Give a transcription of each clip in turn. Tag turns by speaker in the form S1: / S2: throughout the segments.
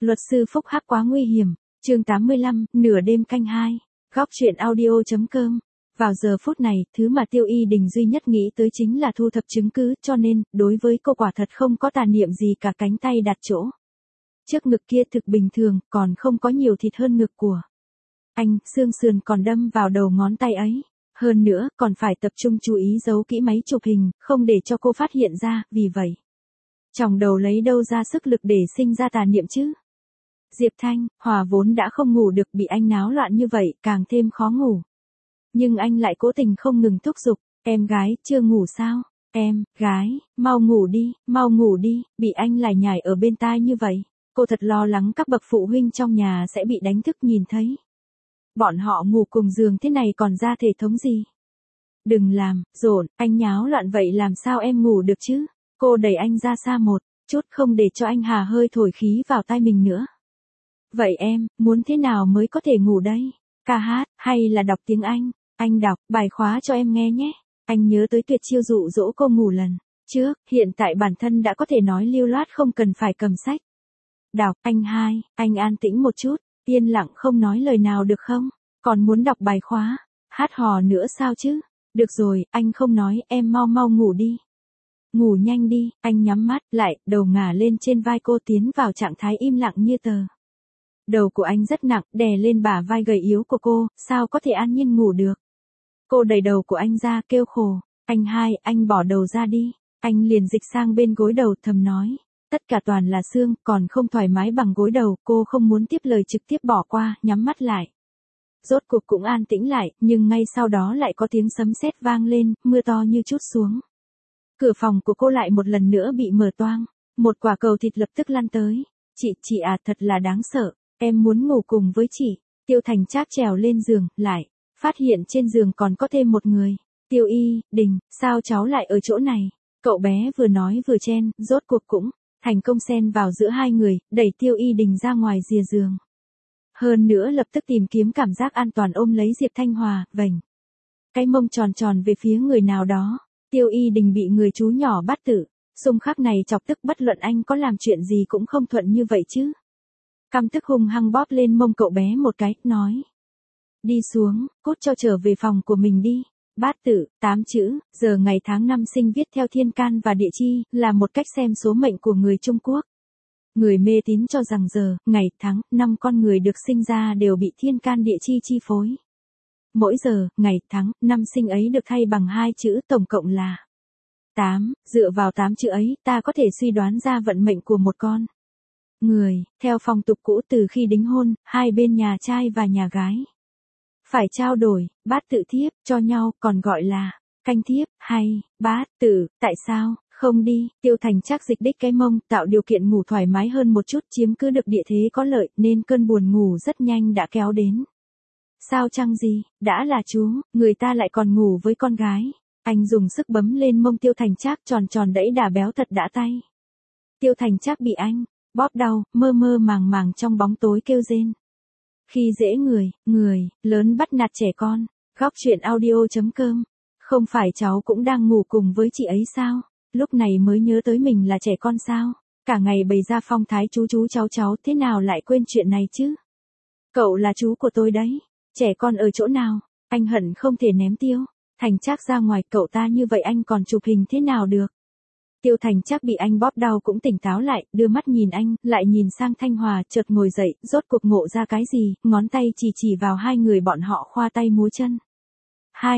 S1: Luật sư phúc hắc quá nguy hiểm. Chương 85, nửa đêm canh 2. Góc truyện audio.com. Vào giờ phút này, thứ mà Tiêu Y Đình duy nhất nghĩ tới chính là thu thập chứng cứ, cho nên, đối với cô quả thật không có tà niệm gì cả, cánh tay đặt chỗ. Trước ngực kia thực bình thường, còn không có nhiều thịt hơn ngực của anh, xương sườn còn đâm vào đầu ngón tay ấy. Hơn nữa, còn phải tập trung chú ý giấu kỹ máy chụp hình, không để cho cô phát hiện ra, vì vậy. Trong đầu lấy đâu ra sức lực để sinh ra tà niệm chứ? Diệp Thanh, Hòa vốn đã không ngủ được, bị anh náo loạn như vậy, càng thêm khó ngủ. Nhưng anh lại cố tình không ngừng thúc giục, em gái, chưa ngủ sao? Em, gái, mau ngủ đi, bị anh lải nhải ở bên tai như vậy. Cô thật lo lắng các bậc phụ huynh trong nhà sẽ bị đánh thức nhìn thấy. Bọn họ ngủ cùng giường thế này còn ra thể thống gì? Đừng làm, rộn, anh nháo loạn vậy làm sao em ngủ được chứ? Cô đẩy anh ra xa một chút, không để cho anh hà hơi thổi khí vào tai mình nữa. Vậy em, muốn thế nào mới có thể ngủ đây? Ca hát, hay là đọc tiếng Anh? Anh đọc bài khóa cho em nghe nhé. Anh nhớ tới tuyệt chiêu dụ dỗ cô ngủ lần trước, hiện tại bản thân đã có thể nói lưu loát không cần phải cầm sách. Đọc, anh an tĩnh một chút, yên lặng không nói lời nào được không? Còn muốn đọc bài khóa, hát hò nữa sao chứ? Được rồi, anh không nói, em mau ngủ đi. Ngủ nhanh đi, anh nhắm mắt lại, đầu ngả lên trên vai cô, tiến vào trạng thái im lặng như tờ. Đầu của anh rất nặng, đè lên bả vai gầy yếu của cô, sao có thể an nhiên ngủ được? Cô đẩy đầu của anh ra, kêu khổ, anh bỏ đầu ra đi. Anh liền dịch sang bên gối đầu, thầm nói, tất cả toàn là xương, còn không thoải mái bằng gối đầu. Cô không muốn tiếp lời, trực tiếp bỏ qua, nhắm mắt lại. Rốt cuộc cũng an tĩnh lại, nhưng ngay sau đó lại có tiếng sấm sét vang lên, mưa to như trút xuống. Cửa phòng của cô lại một lần nữa bị mở toang, một quả cầu thịt lập tức lăn tới. Chị à, thật là đáng sợ, em muốn ngủ cùng với chị. Tiêu Thành Trác trèo lên giường, lại phát hiện trên giường còn có thêm một người. Tiêu Y Đình, sao cháu lại ở chỗ này? Cậu bé vừa nói vừa chen, rốt cuộc cũng thành công xen vào giữa hai người, đẩy Tiêu Y Đình ra ngoài rìa giường. Hơn nữa lập tức tìm kiếm cảm giác an toàn, ôm lấy Diệp Thanh Hòa, vành cái mông tròn về phía người nào đó. Tiêu Y Đình bị người chú nhỏ bắt tử, xung khắc này chọc tức, bất luận anh có làm chuyện gì cũng không thuận như vậy chứ. Căm tức hung hăng bóp lên mông cậu bé một cái, nói. Đi xuống, cút cho trở về phòng của mình đi. Bát tự, 8 chữ, giờ ngày tháng năm sinh viết theo thiên can và địa chi, là một cách xem số mệnh của người Trung Quốc. Người mê tín cho rằng giờ, ngày, tháng, năm con người được sinh ra đều bị thiên can địa chi chi phối. Mỗi giờ, ngày, tháng, năm sinh ấy được thay bằng 2 chữ, tổng cộng là 8, dựa vào 8 chữ ấy, ta có thể suy đoán ra vận mệnh của một con người. Theo phong tục cũ, từ khi đính hôn, hai bên nhà trai và nhà gái phải trao đổi bát tự thiếp cho nhau, còn gọi là canh thiếp hay bát tự. Tại sao không đi? Tiêu Thành Trác dịch đích cái mông, tạo điều kiện ngủ thoải mái hơn một chút, chiếm cứ được địa thế có lợi, nên cơn buồn ngủ rất nhanh đã kéo đến. Sao chăng gì, đã là chú, người ta lại còn ngủ với con gái. Anh dùng sức bấm lên mông Tiêu Thành Trác, tròn đẫy đà béo thật đã tay. Tiêu Thành Trác bị anh bóp đau, mơ màng trong bóng tối kêu rên. Khi dễ người lớn bắt nạt trẻ con. Góc truyện audio.com. Không phải cháu cũng đang ngủ cùng với chị ấy sao? Lúc này mới nhớ tới mình là trẻ con sao? Cả ngày bày ra phong thái chú cháu, thế nào lại quên chuyện này chứ? Cậu là chú của tôi đấy. Trẻ con ở chỗ nào? Anh hận không thể ném Tiêu Thành Trác ra ngoài, cậu ta như vậy anh còn chụp hình thế nào được? Tiêu Thành Trác bị anh bóp đau cũng tỉnh táo lại, đưa mắt nhìn anh, lại nhìn sang Thanh Hòa, chợt ngồi dậy, rốt cuộc ngộ ra cái gì, ngón tay chỉ vào hai người bọn họ khoa tay múa chân. Hai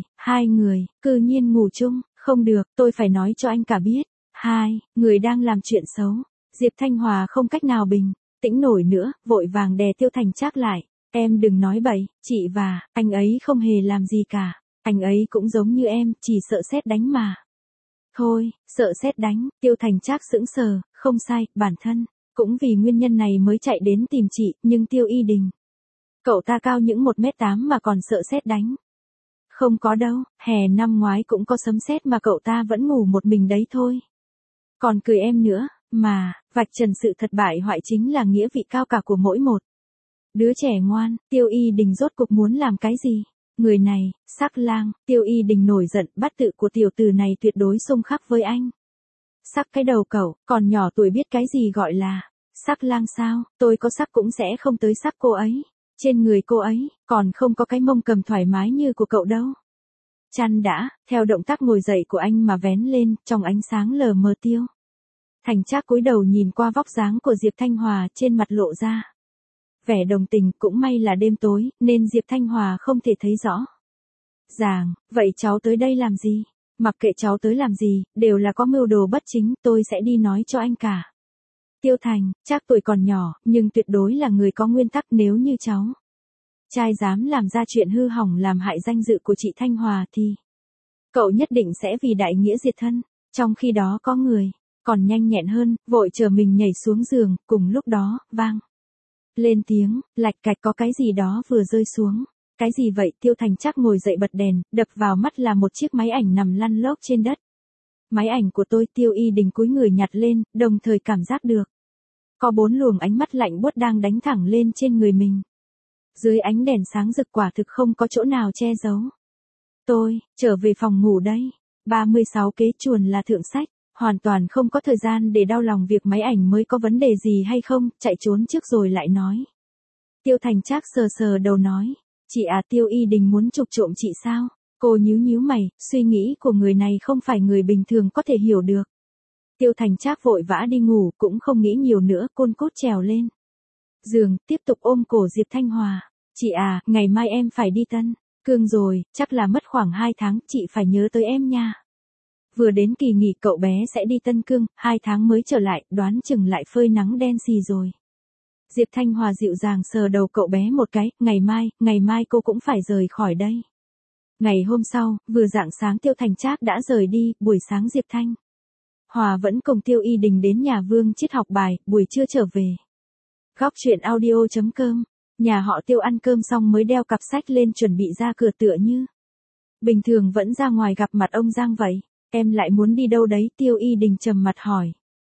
S1: người, cư nhiên ngủ chung, không được, tôi phải nói cho anh cả biết. Hai người đang làm chuyện xấu. Diệp Thanh Hòa không cách nào bình tĩnh nổi nữa, vội vàng đè Tiêu Thành Trác lại. Em đừng nói bậy, chị và anh ấy không hề làm gì cả. Anh ấy cũng giống như em, chỉ sợ sét đánh mà. Thôi, sợ sét đánh. Tiêu Thành Trác sững sờ, không sai, bản thân cũng vì nguyên nhân này mới chạy đến tìm chị, nhưng Tiêu Y Đình, cậu ta cao những 1m8 mà còn sợ sét đánh. Không có đâu, hè năm ngoái cũng có sấm sét mà cậu ta vẫn ngủ một mình đấy thôi. Còn cười em nữa, mà, vạch trần sự thật bại hoại chính là nghĩa vị cao cả của mỗi một đứa trẻ ngoan. Tiêu Y Đình rốt cuộc muốn làm cái gì? Người này, sắc lang. Tiêu Y Đình nổi giận, bát tự của tiểu tử này tuyệt đối xung khắc với anh. Sắc cái đầu cậu, còn nhỏ tuổi biết cái gì gọi là Sắc lang sao, tôi có sắc cũng sẽ không tới sắc cô ấy. Trên người cô ấy, còn không có cái mông cầm thoải mái như của cậu đâu. Chăn đã, theo động tác ngồi dậy của anh mà vén lên, trong ánh sáng lờ mờ Tiêu Thành Trác cúi đầu nhìn qua vóc dáng của Diệp Thanh Hòa, trên mặt lộ ra vẻ đồng tình, cũng may là đêm tối, nên Diệp Thanh Hòa không thể thấy rõ ràng. Vậy cháu tới đây làm gì? Mặc kệ cháu tới làm gì, đều là có mưu đồ bất chính, tôi sẽ đi nói cho anh cả. Tiêu Thành Trác tuổi còn nhỏ, nhưng tuyệt đối là người có nguyên tắc, nếu như cháu trai dám làm ra chuyện hư hỏng làm hại danh dự của chị Thanh Hòa thì cậu nhất định sẽ vì đại nghĩa diệt thân. Trong khi đó có người còn nhanh nhẹn hơn, vội chờ mình nhảy xuống giường, cùng lúc đó, vang lên tiếng lạch cạch, có cái gì đó vừa rơi xuống. Cái gì vậy? Tiêu Thành Trác ngồi dậy bật đèn, đập vào mắt là một chiếc máy ảnh nằm lăn lóc trên đất. Máy ảnh của tôi. Tiêu Y Đình cúi người nhặt lên, đồng thời cảm giác được có 4 luồng ánh mắt lạnh buốt đang đánh thẳng lên trên người mình. Dưới ánh đèn sáng rực quả thực không có chỗ nào che giấu. Tôi trở về phòng ngủ đây. 36 kế chuồn là thượng sách, hoàn toàn không có thời gian để đau lòng việc máy ảnh mới có vấn đề gì hay không, chạy trốn trước rồi lại nói. Tiêu Thành Trác sờ sờ đầu nói, chị à, Tiêu Y Đình muốn trục trộm chị sao? Cô nhíu nhíu mày, suy nghĩ của người này không phải người bình thường có thể hiểu được. Tiêu Thành Trác vội vã đi ngủ, cũng không nghĩ nhiều nữa, côn cốt trèo lên giường, tiếp tục ôm cổ Diệp Thanh Hòa. Chị à, ngày mai em phải đi Tân Cương rồi, chắc là mất khoảng 2 tháng, chị phải nhớ tới em nha. Vừa đến kỳ nghỉ cậu bé sẽ đi Tân Cương, 2 tháng mới trở lại, đoán chừng lại phơi nắng đen xì rồi. Diệp Thanh Hòa dịu dàng sờ đầu cậu bé một cái, ngày mai cô cũng phải rời khỏi đây. Ngày hôm sau, vừa rạng sáng Tiêu Thành Trác đã rời đi, buổi sáng Diệp Thanh Hòa vẫn cùng Tiêu Y Đình đến nhà Vương Chiết học bài, buổi trưa trở về. Góc truyện audio.com, nhà họ Tiêu ăn cơm xong mới đeo cặp sách lên chuẩn bị ra cửa, tựa như bình thường vẫn ra ngoài gặp mặt ông Giang vậy. Em lại muốn đi đâu đấy? Tiêu Y Đình trầm mặt hỏi.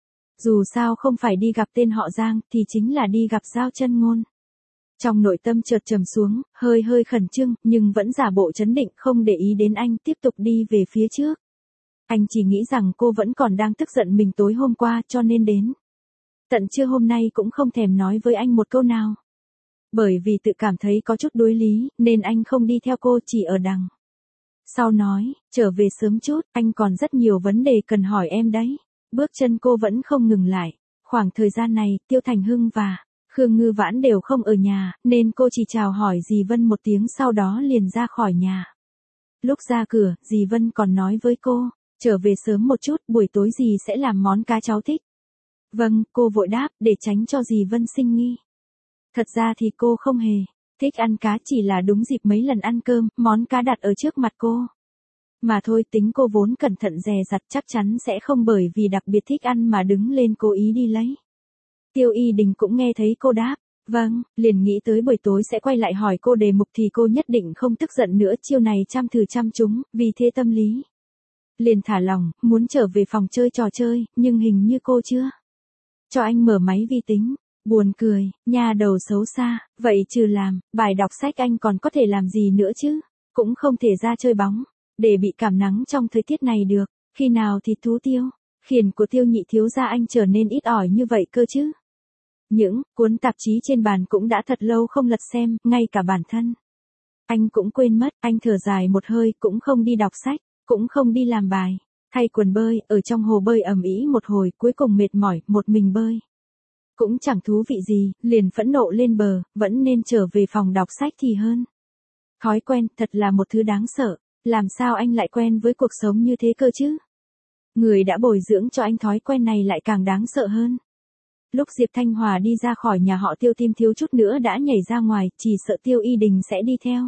S1: Dù sao không phải đi gặp tên họ Giang, thì chính là đi gặp Giao Chân Ngôn. Trong nội tâm chợt trầm xuống, hơi khẩn trương, nhưng vẫn giả bộ trấn định, không để ý đến anh, tiếp tục đi về phía trước. Anh chỉ nghĩ rằng cô vẫn còn đang tức giận mình tối hôm qua, cho nên đến tận trưa hôm nay cũng không thèm nói với anh một câu nào. Bởi vì tự cảm thấy có chút đối lý, nên anh không đi theo cô, chỉ ở đằng sau nói, trở về sớm chút, anh còn rất nhiều vấn đề cần hỏi em đấy. Bước chân cô vẫn không ngừng lại. Khoảng thời gian này, Tiêu Thành Hưng và Khương Ngư Vãn đều không ở nhà, nên cô chỉ chào hỏi dì Vân một tiếng, sau đó liền ra khỏi nhà. Lúc ra cửa, dì Vân còn nói với cô, trở về sớm một chút, buổi tối dì sẽ làm món cá cháu thích. Vâng, cô vội đáp, để tránh cho dì Vân sinh nghi. Thật ra thì cô không hề thích ăn cá, chỉ là đúng dịp mấy lần ăn cơm, món cá đặt ở trước mặt cô mà thôi. Tính cô vốn cẩn thận dè dặt, chắc chắn sẽ không bởi vì đặc biệt thích ăn mà đứng lên cố ý đi lấy. Tiêu Y Đình cũng nghe thấy cô đáp, vâng, liền nghĩ tới buổi tối sẽ quay lại hỏi cô đề mục thì cô nhất định không tức giận nữa, chiêu này chăm thử chăm trúng, vì thế tâm lý liền thả lòng, muốn trở về phòng chơi trò chơi, nhưng hình như cô chưa cho anh mở máy vi tính. Buồn cười, nhà đầu xấu xa, vậy trừ làm bài đọc sách anh còn có thể làm gì nữa chứ? Cũng không thể ra chơi bóng để bị cảm nắng trong thời tiết này được. Khi nào thì thú Tiêu khiển của Tiêu nhị thiếu gia anh trở nên ít ỏi như vậy cơ chứ? Những cuốn tạp chí trên bàn cũng đã thật lâu không lật xem, ngay cả bản thân anh cũng quên mất. Anh thở dài một hơi, cũng không đi đọc sách, cũng không đi làm bài, thay quần bơi, ở trong hồ bơi ầm ĩ một hồi, cuối cùng mệt mỏi, một mình bơi cũng chẳng thú vị gì, liền phẫn nộ lên bờ, vẫn nên trở về phòng đọc sách thì hơn. Thói quen thật là một thứ đáng sợ, làm sao anh lại quen với cuộc sống như thế cơ chứ? Người đã bồi dưỡng cho anh thói quen này lại càng đáng sợ hơn. Lúc Diệp Thanh Hòa đi ra khỏi nhà họ Tiêu, tim thiếu chút nữa đã nhảy ra ngoài, chỉ sợ Tiêu Y Đình sẽ đi theo.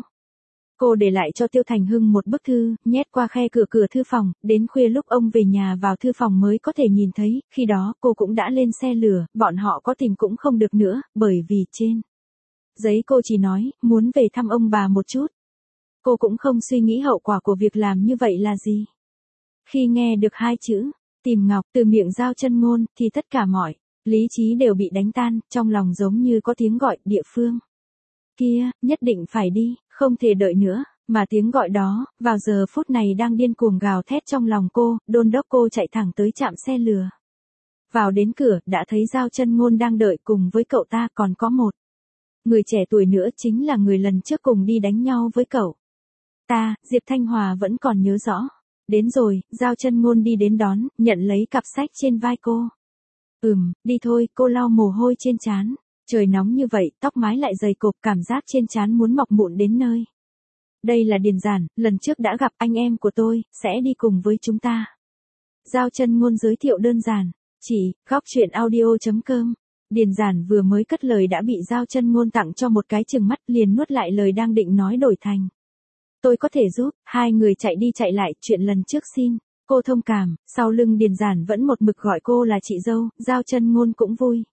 S1: Cô để lại cho Tiêu Thành Hưng một bức thư, nhét qua khe cửa thư phòng, đến khuya lúc ông về nhà vào thư phòng mới có thể nhìn thấy, khi đó cô cũng đã lên xe lửa, bọn họ có tìm cũng không được nữa, bởi vì trên giấy cô chỉ nói, muốn về thăm ông bà một chút. Cô cũng không suy nghĩ hậu quả của việc làm như vậy là gì. Khi nghe được 2 chữ, tìm Ngọc, từ miệng Giao Chân Ngôn, thì tất cả mọi lý trí đều bị đánh tan, trong lòng giống như có tiếng gọi, địa phương kia, nhất định phải đi, không thể đợi nữa, mà tiếng gọi đó, vào giờ phút này đang điên cuồng gào thét trong lòng cô, đôn đốc cô chạy thẳng tới trạm xe lửa. Vào đến cửa, đã thấy Giao Chân Ngôn đang đợi cùng với cậu ta, còn có một người trẻ tuổi nữa, chính là người lần trước cùng đi đánh nhau với cậu ta. Diệp Thanh Hòa vẫn còn nhớ rõ. Đến rồi, Giao Chân Ngôn đi đến đón, nhận lấy cặp sách trên vai cô. Đi thôi, cô lau mồ hôi trên trán. Trời nóng như vậy, tóc mái lại dày cộp, cảm giác trên trán muốn mọc mụn đến nơi. Đây là Điền Giản, lần trước đã gặp, anh em của tôi, sẽ đi cùng với chúng ta. Giao Chân Ngôn giới thiệu đơn giản. Góc truyện audio.com. Điền Giản vừa mới cất lời đã bị Giao Chân Ngôn tặng cho một cái chừng mắt, liền nuốt lại lời đang định nói đổi thành. Tôi có thể giúp. Hai người chạy đi chạy lại, chuyện lần trước xin cô thông cảm. Sau lưng Điền Giản vẫn một mực gọi cô là chị dâu, Giao Chân Ngôn cũng vui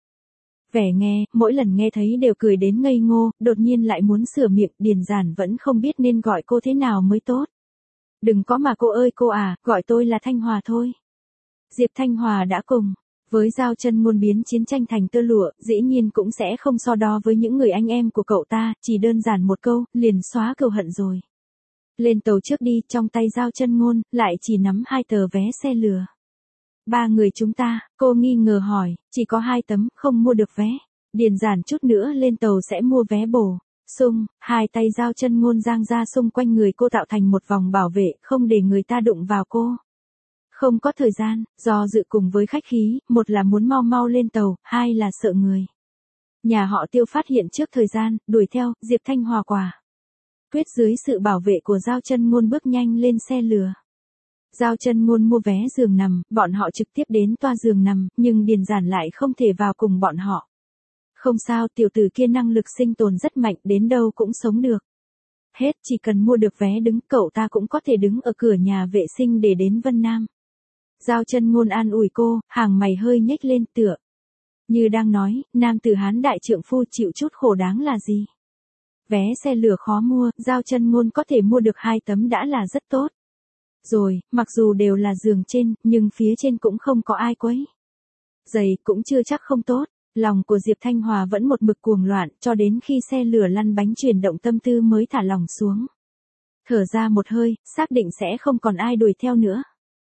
S1: vẻ nghe, mỗi lần nghe thấy đều cười đến ngây ngô, đột nhiên lại muốn sửa miệng, Điền Giản vẫn không biết nên gọi cô thế nào mới tốt. Đừng có mà cô ơi cô à, gọi tôi là Thanh Hòa thôi. Diệp Thanh Hòa đã cùng với Giao Chân Ngôn biến chiến tranh thành tơ lụa, dĩ nhiên cũng sẽ không so đo với những người anh em của cậu ta, chỉ đơn giản một câu, liền xóa cừu hận rồi. Lên tàu trước đi, trong tay Giao Chân Ngôn, lại chỉ nắm 2 tờ vé xe lửa. 3 người chúng ta, cô nghi ngờ hỏi, chỉ có 2 tấm, không mua được vé. Điền Giản chút nữa lên tàu sẽ mua vé bổ sung, 2 tay Giao Chân Ngôn giang ra xung quanh người cô tạo thành một vòng bảo vệ, không để người ta đụng vào cô. Không có thời gian, do dự cùng với khách khí, một là muốn mau mau lên tàu, hai là sợ người nhà họ Tiêu phát hiện trước thời gian, đuổi theo. Diệp Thanh Hòa quả quyết dưới sự bảo vệ của Giao Chân Ngôn bước nhanh lên xe lửa. Giao Chân Ngôn mua vé giường nằm, bọn họ trực tiếp đến toa giường nằm, nhưng Điền Giản lại không thể vào cùng bọn họ. Không sao, tiểu tử kia năng lực sinh tồn rất mạnh, đến đâu cũng sống được. Hết, chỉ cần mua được vé đứng, cậu ta cũng có thể đứng ở cửa nhà vệ sinh để đến Vân Nam. Giao Chân Ngôn an ủi cô, hàng mày hơi nhếch lên, tựa như đang nói, nam tử Hán đại trượng phu chịu chút khổ đáng là gì. Vé xe lửa khó mua, Giao Chân Ngôn có thể mua được 2 tấm đã là rất tốt. Rồi, mặc dù đều là giường trên, nhưng phía trên cũng không có ai quấy giày, cũng chưa chắc không tốt. Lòng của Diệp Thanh Hòa vẫn một mực cuồng loạn, cho đến khi xe lửa lăn bánh chuyển động tâm tư mới thả lòng xuống. Thở ra một hơi, xác định sẽ không còn ai đuổi theo nữa.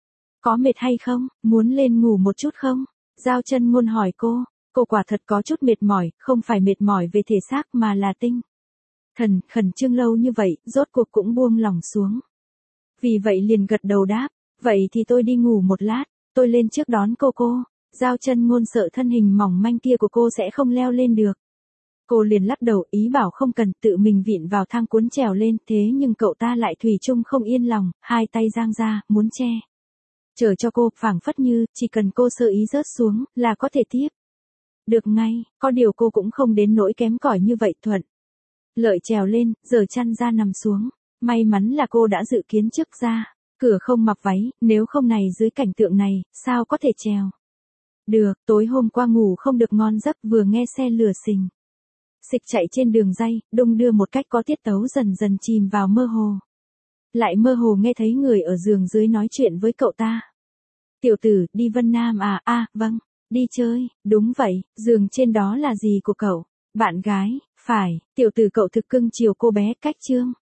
S1: Có mệt hay không, muốn lên ngủ một chút không? Giao Chân Ngôn hỏi cô quả thật có chút mệt mỏi, không phải mệt mỏi về thể xác mà là tinh thần, khẩn trương lâu như vậy, rốt cuộc cũng buông lòng xuống. Vì vậy liền gật đầu đáp, vậy thì tôi đi ngủ một lát, tôi lên trước đón cô. Giao Chân Ngôn sợ thân hình mỏng manh kia của cô sẽ không leo lên được. Cô liền lắc đầu, ý bảo không cần, tự mình vịn vào thang cuốn trèo lên, thế nhưng cậu ta lại thủy chung không yên lòng, 2 tay giang ra, muốn che chở cho cô, phảng phất như, chỉ cần cô sơ ý rớt xuống, là có thể tiếp được ngay, có điều cô cũng không đến nỗi kém cỏi như vậy, thuận lợi trèo lên, giở chăn ra nằm xuống. May mắn là cô đã dự kiến trước ra cửa không mặc váy, nếu không này dưới cảnh tượng này, sao có thể trèo được. Tối hôm qua ngủ không được ngon giấc, vừa nghe xe lửa xịch chạy trên đường ray, đung đưa một cách có tiết tấu, dần dần chìm vào mơ hồ. Lại mơ hồ nghe thấy người ở giường dưới nói chuyện với cậu ta. Tiểu tử, đi Vân Nam à? Vâng, đi chơi. Đúng vậy, giường trên đó là gì của cậu? Bạn gái. Phải, tiểu tử cậu thực cưng chiều cô bé, cách chương